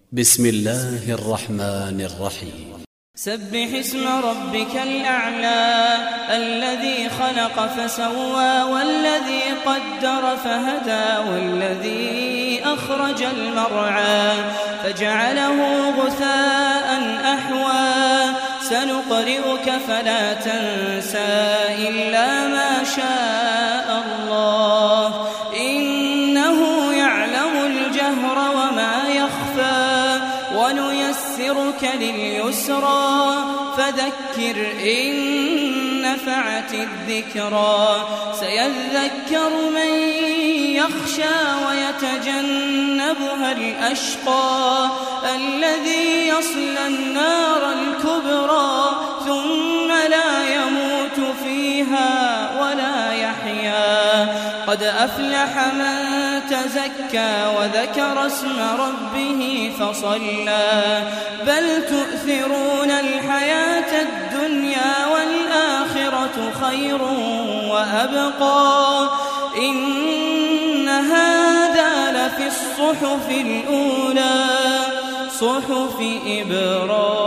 بسم الله الرحمن الرحيم. سبح اسم ربك الأعلى الذي خلق فسوى والذي قدر فهدى والذي أخرج المرعى فجعله غثاء أحوى سنقرئك فلا تنسى إلا ما شاء الله إنه يعلم الجهر وما يخفى ونيسرك لليسرى فذكر إن نفعت الذكرى سيذكر من يخشى ويتجنبها الأشقى الذي يصلى النار الكبرى ثم لا يموت فيها ولا يحيا قد أفلح من تزكى وذكر اسم ربه فصلى بل تؤثرون الحياة الدنيا والآخرة خير وأبقى إن هذا لفي الصحف الأولى صحف إبراهيم